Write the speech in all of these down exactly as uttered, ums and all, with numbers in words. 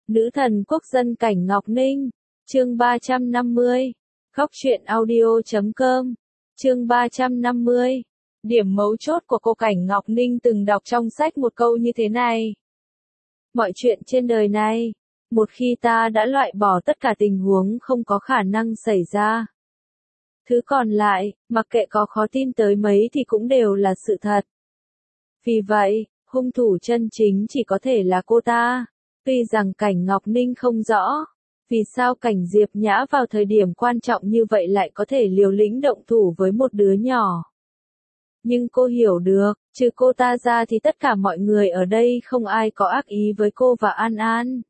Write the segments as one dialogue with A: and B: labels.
A: Nữ thần quốc dân Cảnh Ngọc Ninh, chương ba trăm năm mươi, góc truyện audio chấm com, chương ba trăm năm mươi. Điểm mấu chốt của cô Cảnh Ngọc Ninh từng đọc trong sách một câu như thế này. Mọi chuyện trên đời này, một khi ta đã loại bỏ tất cả tình huống không có khả năng xảy ra, thứ còn lại, mặc kệ có khó tin tới mấy thì cũng đều là sự thật. Vì vậy, hung thủ chân chính chỉ có thể là cô ta. Tuy rằng Cảnh Ngọc Ninh không rõ, vì sao Cảnh Diệp Nhã vào thời điểm quan trọng như vậy lại có thể liều lĩnh động thủ với một đứa nhỏ. Nhưng cô hiểu được, trừ cô ta ra thì tất cả mọi người ở đây không ai có ác ý với cô và An An.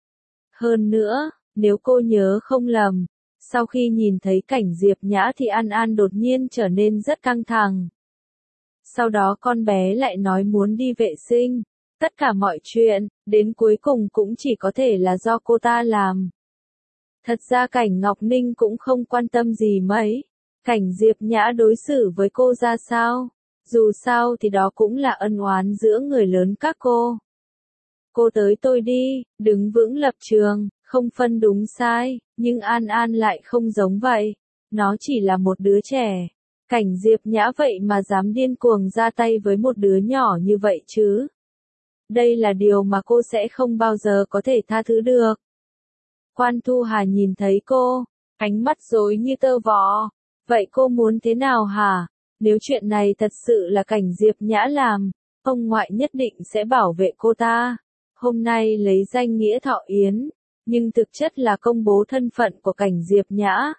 A: Hơn nữa, nếu cô nhớ không lầm, sau khi nhìn thấy Cảnh Diệp Nhã thì An An đột nhiên trở nên rất căng thẳng. Sau đó con bé lại nói muốn đi vệ sinh. Tất cả mọi chuyện, đến cuối cùng cũng chỉ có thể là do cô ta làm. Thật ra Cảnh Ngọc Ninh cũng không quan tâm gì mấy. Cảnh Diệp Nhã đối xử với cô ra sao? Dù sao thì đó cũng là ân oán giữa người lớn các cô. Cô tới tôi đi, đứng vững lập trường, không phân đúng sai, nhưng An An lại không giống vậy. Nó chỉ là một đứa trẻ. Cảnh Diệp Nhã vậy mà dám điên cuồng ra tay với một đứa nhỏ như vậy chứ? Đây là điều mà cô sẽ không bao giờ có thể tha thứ được. Quan Thu Hà nhìn thấy cô, ánh mắt rối như tơ vò. Vậy cô muốn thế nào hả? Nếu chuyện này thật sự là Cảnh Diệp Nhã làm, ông ngoại nhất định sẽ bảo vệ cô ta. Hôm nay lấy danh nghĩa thọ yến, nhưng thực chất là công bố thân phận của Cảnh Diệp Nhã.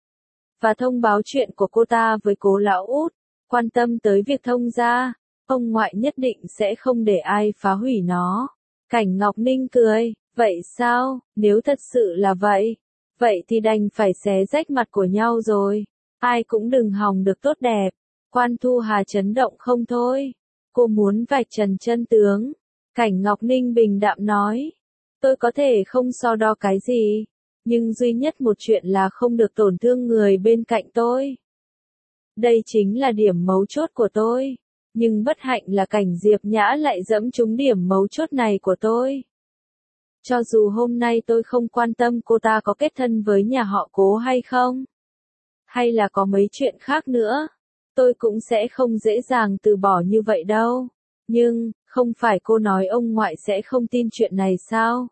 A: Và thông báo chuyện của cô ta với cố lão út, quan tâm tới việc thông gia. Ông ngoại nhất định sẽ không để ai phá hủy nó. Cảnh Ngọc Ninh cười, vậy sao, nếu thật sự là vậy, vậy thì đành phải xé rách mặt của nhau rồi. Ai cũng đừng hòng được tốt đẹp. Quan Thu Hà chấn động không thôi. Cô muốn vạch trần chân tướng. Cảnh Ngọc Ninh bình đạm nói, tôi có thể không so đo cái gì, nhưng duy nhất một chuyện là không được tổn thương người bên cạnh tôi. Đây chính là điểm mấu chốt của tôi. Nhưng bất hạnh là Cảnh Diệp Nhã lại dẫm trúng điểm mấu chốt này của tôi. Cho dù hôm nay tôi không quan tâm cô ta có kết thân với nhà họ Cố hay không, hay là có mấy chuyện khác nữa, tôi cũng sẽ không dễ dàng từ bỏ như vậy đâu. Nhưng, không phải cô nói ông ngoại sẽ không tin chuyện này sao?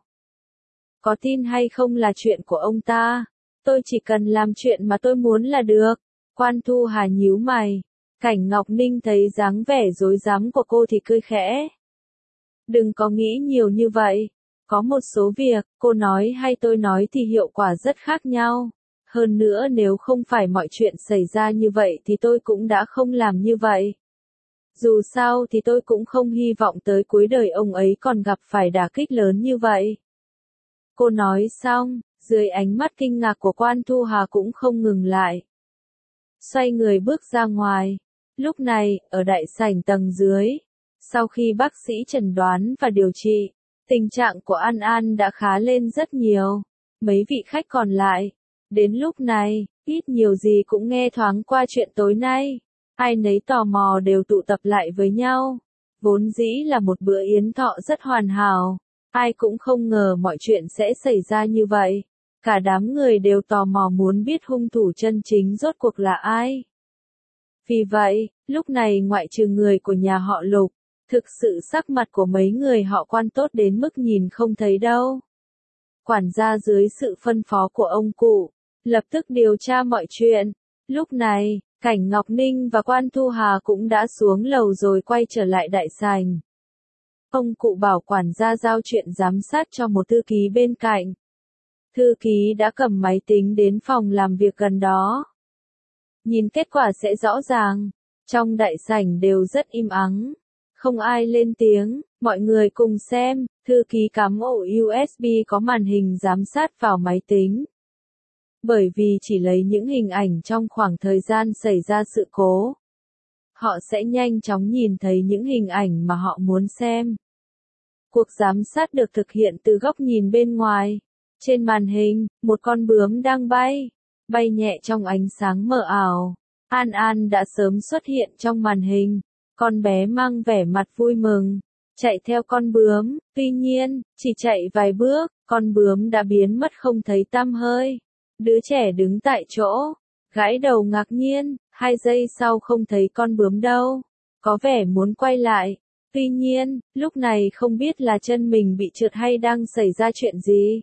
A: Có tin hay không là chuyện của ông ta, tôi chỉ cần làm chuyện mà tôi muốn là được. Quan Thu Hà nhíu mày. Cảnh Ngọc Ninh thấy dáng vẻ rối rắm của cô thì cười khẽ. Đừng có nghĩ nhiều như vậy. Có một số việc, cô nói hay tôi nói thì hiệu quả rất khác nhau. Hơn nữa nếu không phải mọi chuyện xảy ra như vậy thì tôi cũng đã không làm như vậy. Dù sao thì tôi cũng không hy vọng tới cuối đời ông ấy còn gặp phải đả kích lớn như vậy. Cô nói xong, dưới ánh mắt kinh ngạc của Quan Thu Hà cũng không ngừng lại. Xoay người bước ra ngoài. Lúc này, ở đại sảnh tầng dưới, sau khi bác sĩ chẩn đoán và điều trị, tình trạng của An An đã khá lên rất nhiều. Mấy vị khách còn lại, đến lúc này, ít nhiều gì cũng nghe thoáng qua chuyện tối nay. Ai nấy tò mò đều tụ tập lại với nhau. Vốn dĩ là một bữa yến thọ rất hoàn hảo. Ai cũng không ngờ mọi chuyện sẽ xảy ra như vậy. Cả đám người đều tò mò muốn biết hung thủ chân chính rốt cuộc là ai. Vì vậy, lúc này ngoại trừ người của nhà họ Lục, thực sự sắc mặt của mấy người họ Quan tốt đến mức nhìn không thấy đâu. Quản gia dưới sự phân phó của ông cụ, lập tức điều tra mọi chuyện. Lúc này, Cảnh Ngọc Ninh và Quan Thu Hà cũng đã xuống lầu rồi quay trở lại đại sảnh. Ông cụ bảo quản gia giao chuyện giám sát cho một thư ký bên cạnh. Thư ký đã cầm máy tính đến phòng làm việc gần đó. Nhìn kết quả sẽ rõ ràng. Trong đại sảnh đều rất im ắng. Không ai lên tiếng, mọi người cùng xem. Thư ký cắm ổ u ét bê có màn hình giám sát vào máy tính. Bởi vì chỉ lấy những hình ảnh trong khoảng thời gian xảy ra sự cố, họ sẽ nhanh chóng nhìn thấy những hình ảnh mà họ muốn xem. Cuộc giám sát được thực hiện từ góc nhìn bên ngoài. Trên màn hình, một con bướm đang bay, bay nhẹ trong ánh sáng mờ ảo. An An đã sớm xuất hiện trong màn hình, con bé mang vẻ mặt vui mừng, chạy theo con bướm, tuy nhiên, chỉ chạy vài bước, con bướm đã biến mất không thấy tăm hơi. Đứa trẻ đứng tại chỗ, gãi đầu ngạc nhiên, hai giây sau không thấy con bướm đâu, có vẻ muốn quay lại. Tuy nhiên, lúc này không biết là chân mình bị trượt hay đang xảy ra chuyện gì.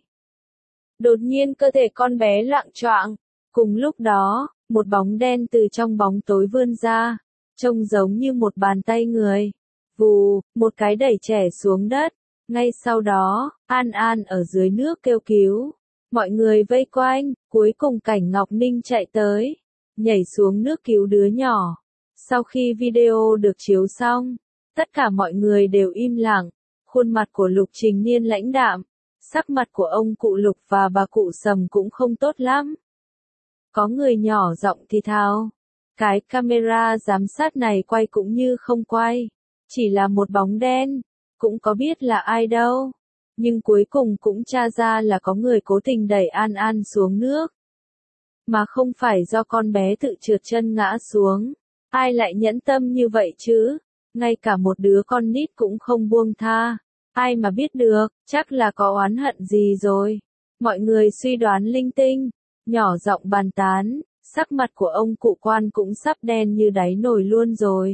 A: Đột nhiên cơ thể con bé loạng choạng, cùng lúc đó, một bóng đen từ trong bóng tối vươn ra, trông giống như một bàn tay người. Vù, một cái đẩy trẻ xuống đất. Ngay sau đó, An An ở dưới nước kêu cứu. Mọi người vây quanh, cuối cùng Cảnh Ngọc Ninh chạy tới, nhảy xuống nước cứu đứa nhỏ. Sau khi video được chiếu xong, tất cả mọi người đều im lặng, khuôn mặt của Lục Trình Niên lãnh đạm, sắc mặt của ông cụ Lục và bà cụ Sầm cũng không tốt lắm. Có người nhỏ giọng thì thào, cái camera giám sát này quay cũng như không quay, chỉ là một bóng đen, cũng có biết là ai đâu. Nhưng cuối cùng cũng tra ra là có người cố tình đẩy An An xuống nước, mà không phải do con bé tự trượt chân ngã xuống. Ai lại nhẫn tâm như vậy chứ? Ngay cả một đứa con nít cũng không buông tha. Ai mà biết được, chắc là có oán hận gì rồi. Mọi người suy đoán linh tinh, nhỏ giọng bàn tán, sắc mặt của ông cụ Quan cũng sắp đen như đáy nồi luôn rồi.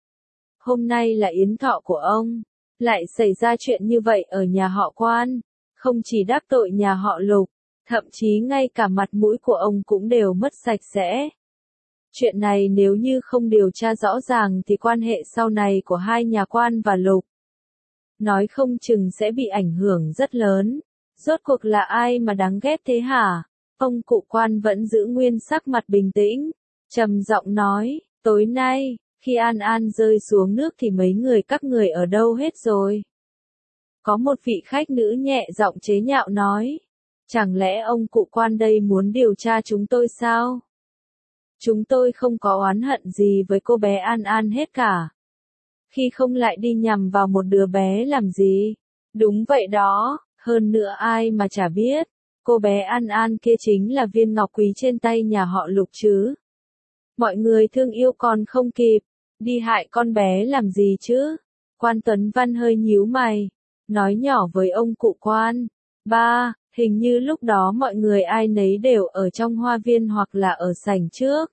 A: Hôm nay là yến thọ của ông, lại xảy ra chuyện như vậy ở nhà họ Quan, không chỉ đắc tội nhà họ Lục, thậm chí ngay cả mặt mũi của ông cũng đều mất sạch sẽ. Chuyện này nếu như không điều tra rõ ràng thì quan hệ sau này của hai nhà Quan và Lục, nói không chừng sẽ bị ảnh hưởng rất lớn. Rốt cuộc là ai mà đáng ghét thế hả? Ông cụ Quan vẫn giữ nguyên sắc mặt bình tĩnh, trầm giọng nói, tối nay, khi An An rơi xuống nước thì mấy người các người ở đâu hết rồi? Có một vị khách nữ nhẹ giọng chế nhạo nói, chẳng lẽ ông cụ Quan đây muốn điều tra chúng tôi sao? Chúng tôi không có oán hận gì với cô bé An An hết cả. Khi không lại đi nhằm vào một đứa bé làm gì? Đúng vậy đó, hơn nữa ai mà chả biết, cô bé An An kia chính là viên ngọc quý trên tay nhà họ Lục chứ. Mọi người thương yêu còn không kịp, đi hại con bé làm gì chứ? Quan Tuấn Văn hơi nhíu mày, nói nhỏ với ông cụ Quan, ba, hình như lúc đó mọi người ai nấy đều ở trong hoa viên hoặc là ở sảnh trước.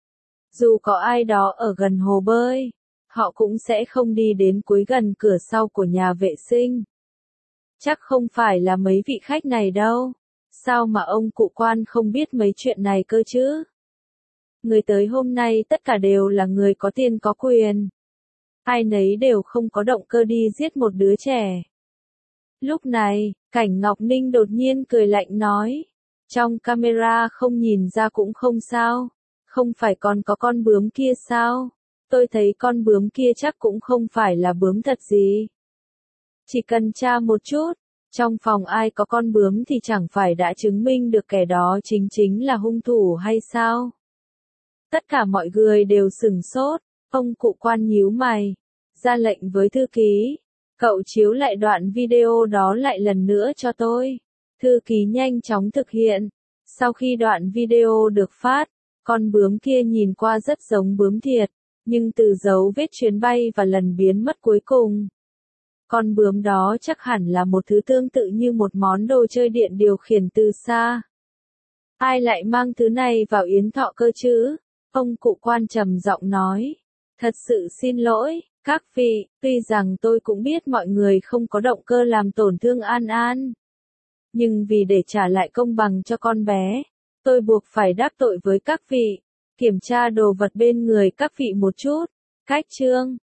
A: Dù có ai đó ở gần hồ bơi, họ cũng sẽ không đi đến cuối gần cửa sau của nhà vệ sinh. Chắc không phải là mấy vị khách này đâu. Sao mà ông cụ Quan không biết mấy chuyện này cơ chứ? Người tới hôm nay tất cả đều là người có tiền có quyền. Ai nấy đều không có động cơ đi giết một đứa trẻ. Lúc này, Cảnh Ngọc Ninh đột nhiên cười lạnh nói, trong camera không nhìn ra cũng không sao, không phải còn có con bướm kia sao? Tôi thấy con bướm kia chắc cũng không phải là bướm thật gì. Chỉ cần tra một chút, trong phòng ai có con bướm thì chẳng phải đã chứng minh được kẻ đó chính chính là hung thủ hay sao? Tất cả mọi người đều sửng sốt, ông cụ Quan nhíu mày, ra lệnh với thư ký, cậu chiếu lại đoạn video đó lại lần nữa cho tôi. Thư ký nhanh chóng thực hiện. Sau khi đoạn video được phát, con bướm kia nhìn qua rất giống bướm thiệt, nhưng từ dấu vết chuyến bay và lần biến mất cuối cùng, con bướm đó chắc hẳn là một thứ tương tự như một món đồ chơi điện điều khiển từ xa. Ai lại mang thứ này vào yến thọ cơ chứ? Ông cụ Quan trầm giọng nói. Thật sự xin lỗi, các vị, tuy rằng tôi cũng biết mọi người không có động cơ làm tổn thương An An. Nhưng vì để trả lại công bằng cho con bé, tôi buộc phải đáp tội với các vị. Kiểm tra đồ vật bên người các vị một chút. Cách chương